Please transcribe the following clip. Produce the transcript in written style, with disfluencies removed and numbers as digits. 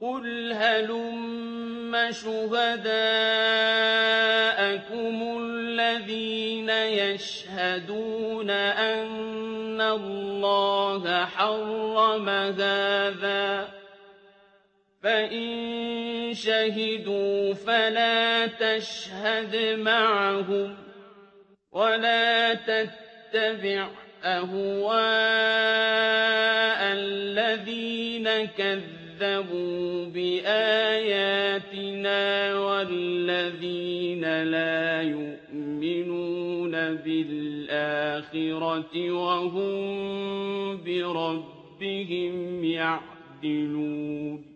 قُلْ هَلُمَّ شُهَدَاءَكُمُ الَّذِينَ يَشْهَدُونَ أَنَّ اللَّهَ حَرَّمَ هَٰذَا ۖ فَإِن شَهِدُوا فَلَا تَشْهَدْ مَعَهُمْ ۚ وَلَا تَتَّبِعْ أَهْوَاءَ الَّذِينَ كَذَّبُوا بِآيَاتِنَا وَالَّذِينَ لَا يُؤْمِنُونَ بِالْآخِرَةِ وَهُم بِرَبِّهِمْ يَعْدِلُونَ